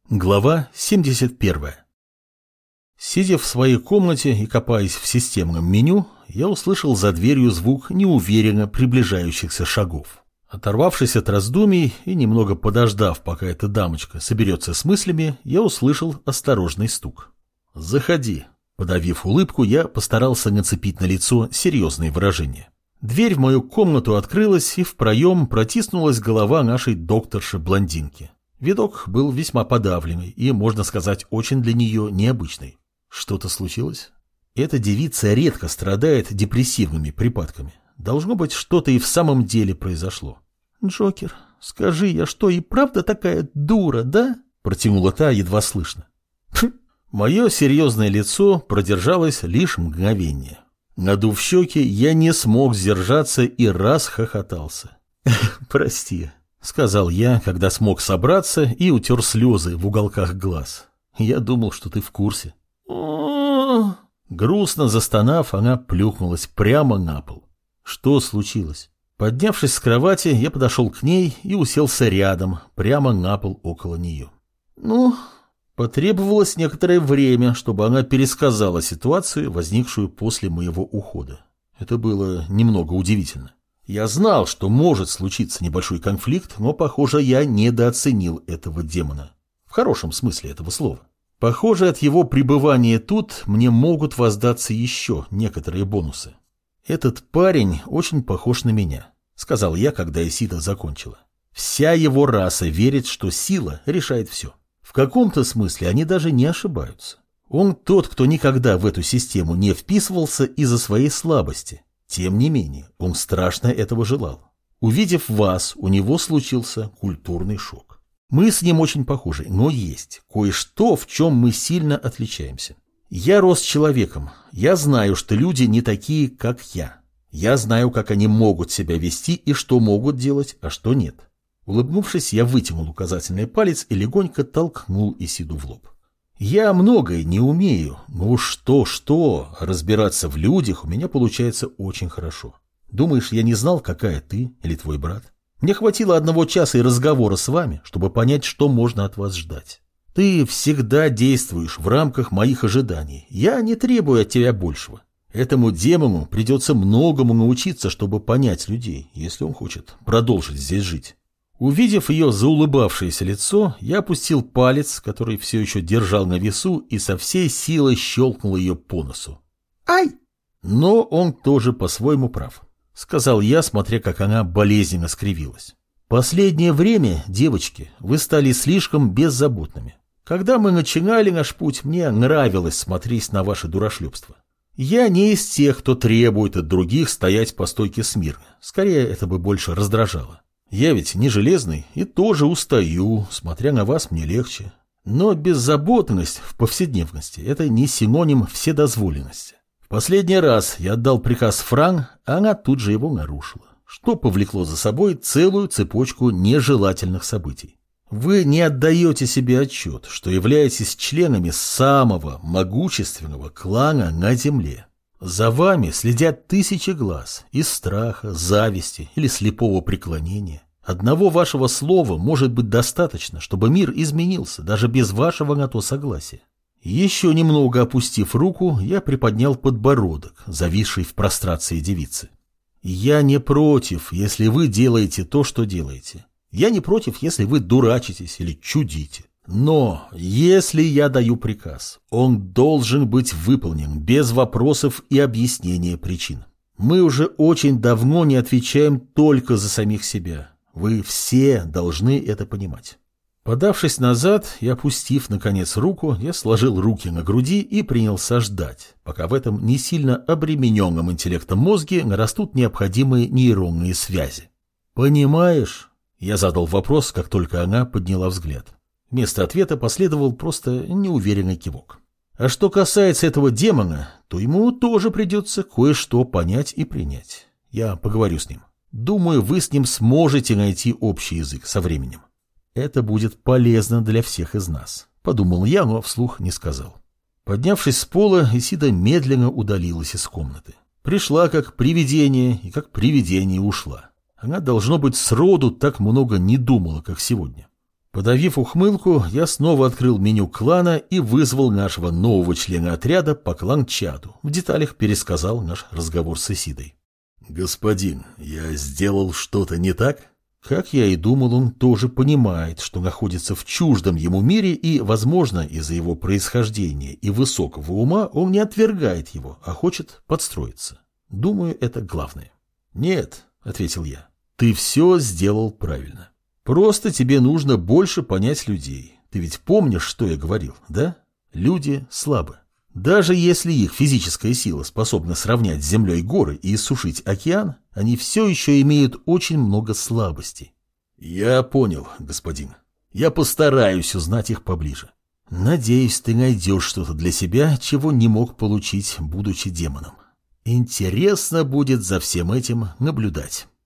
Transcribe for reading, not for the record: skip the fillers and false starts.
Глава 71. Сидя в своей комнате и копаясь в системном меню, я услышал за дверью звук неуверенно приближающихся шагов. Оторвавшись от раздумий и немного подождав, пока эта дамочка соберется с мыслями, я услышал осторожный стук. «Заходи». Подавив улыбку, я постарался нацепить на лицо серьезные выражения. Дверь в мою комнату открылась, и в проем протиснулась голова нашей докторши-блондинки. Видок был весьма подавленный и, можно сказать, очень для нее необычный. Что-то случилось? Эта девица редко страдает депрессивными припадками. Должно быть, что-то и в самом деле произошло. «Джокер, скажи, я что, и правда такая дура, да?» Протянула та едва слышно. Мое серьезное лицо продержалось лишь мгновение. Надув щеки, я не смог сдержаться и расхохотался. «Прости», — сказал я, когда смог собраться и утер слезы в уголках глаз. «Я думал, что ты в курсе». Грустно застонав, она плюхнулась прямо на пол. Что случилось? Поднявшись с кровати, я подошел к ней и уселся рядом, прямо на пол около нее. Потребовалось некоторое время, чтобы она пересказала ситуацию, возникшую после моего ухода. Это было немного удивительно. Я знал, что может случиться небольшой конфликт, но, похоже, я недооценил этого демона. В хорошем смысле этого слова. Похоже, от его пребывания тут мне могут воздаться еще некоторые бонусы. «Этот парень очень похож на меня», — сказал я, когда Исида закончила. «Вся его раса верит, что сила решает все. В каком-то смысле они даже не ошибаются. Он тот, кто никогда в эту систему не вписывался из-за своей слабости. Тем не менее, он страшно этого желал. Увидев вас, у него случился культурный шок. Мы с ним очень похожи, но есть кое-что, в чем мы сильно отличаемся. Я рос человеком, я знаю, что люди не такие, как я. Я знаю, как они могут себя вести и что могут делать, а что нет». Улыбнувшись, я вытянул указательный палец и легонько толкнул Исиду в лоб. «Я многое не умею, но что, разбираться в людях у меня получается очень хорошо. Думаешь, я не знал, какая ты или твой брат? Мне хватило 1 часа и разговора с вами, чтобы понять, что можно от вас ждать. Ты всегда действуешь в рамках моих ожиданий. Я не требую от тебя большего. Этому демону придется многому научиться, чтобы понять людей, если он хочет продолжить здесь жить». Увидев ее заулыбавшееся лицо, я опустил палец, который все еще держал на весу, и со всей силой щелкнул ее по носу. «Ай!» «Но он тоже по-своему прав», — сказал я, смотря, как она болезненно скривилась. «Последнее время, девочки, вы стали слишком беззаботными. Когда мы начинали наш путь, мне нравилось смотреть на ваше дурашлепство. Я не из тех, кто требует от других стоять по стойке смирно. Скорее, это бы больше раздражало. Я ведь не железный и тоже устаю, смотря на вас мне легче. Но беззаботность в повседневности – это не синоним вседозволенности. В последний раз я отдал приказ Фран, а она тут же его нарушила, что повлекло за собой целую цепочку нежелательных событий. Вы не отдаете себе отчет, что являетесь членами самого могущественного клана на Земле. За вами следят тысячи глаз из страха, зависти или слепого преклонения. Одного вашего слова может быть достаточно, чтобы мир изменился, даже без вашего на то согласия. Еще немного опустив руку, я приподнял подбородок, зависший в прострации девицы. Я не против, если вы делаете то, что делаете. Я не против, если вы дурачитесь или чудите. Но если я даю приказ, он должен быть выполнен без вопросов и объяснения причин. Мы уже очень давно не отвечаем только за самих себя. Вы все должны это понимать». Подавшись назад и опустив, наконец, руку, я сложил руки на груди и принялся ждать, пока в этом не сильно обремененном интеллектом мозге нарастут необходимые нейронные связи. «Понимаешь?» – я задал вопрос, как только она подняла взгляд. Вместо ответа последовал просто неуверенный кивок. А что касается этого демона, то ему тоже придется кое-что понять и принять. Я поговорю с ним. Думаю, вы с ним сможете найти общий язык со временем. Это будет полезно для всех из нас, подумал я, но вслух не сказал. Поднявшись с пола, Исида медленно удалилась из комнаты. Пришла как привидение и как привидение ушла. Она, должно быть, сроду так много не думала, как сегодня. Подавив ухмылку, я снова открыл меню клана и вызвал нашего нового члена отряда по клан-чату. В деталях пересказал наш разговор с Исидой. «Господин, я сделал что-то не так?» Как я и думал, он тоже понимает, что находится в чуждом ему мире и, возможно, из-за его происхождения и высокого ума он не отвергает его, а хочет подстроиться. Думаю, это главное. «Нет», — ответил я, — «ты все сделал правильно. Просто тебе нужно больше понять людей. Ты ведь помнишь, что я говорил, да? Люди слабы. Даже если их физическая сила способна сравнять с землей горы и иссушить океан, они все еще имеют очень много слабостей». «Я понял, господин. Я постараюсь узнать их поближе. Надеюсь, ты найдешь что-то для себя, чего не мог получить, будучи демоном. Интересно будет за всем этим наблюдать».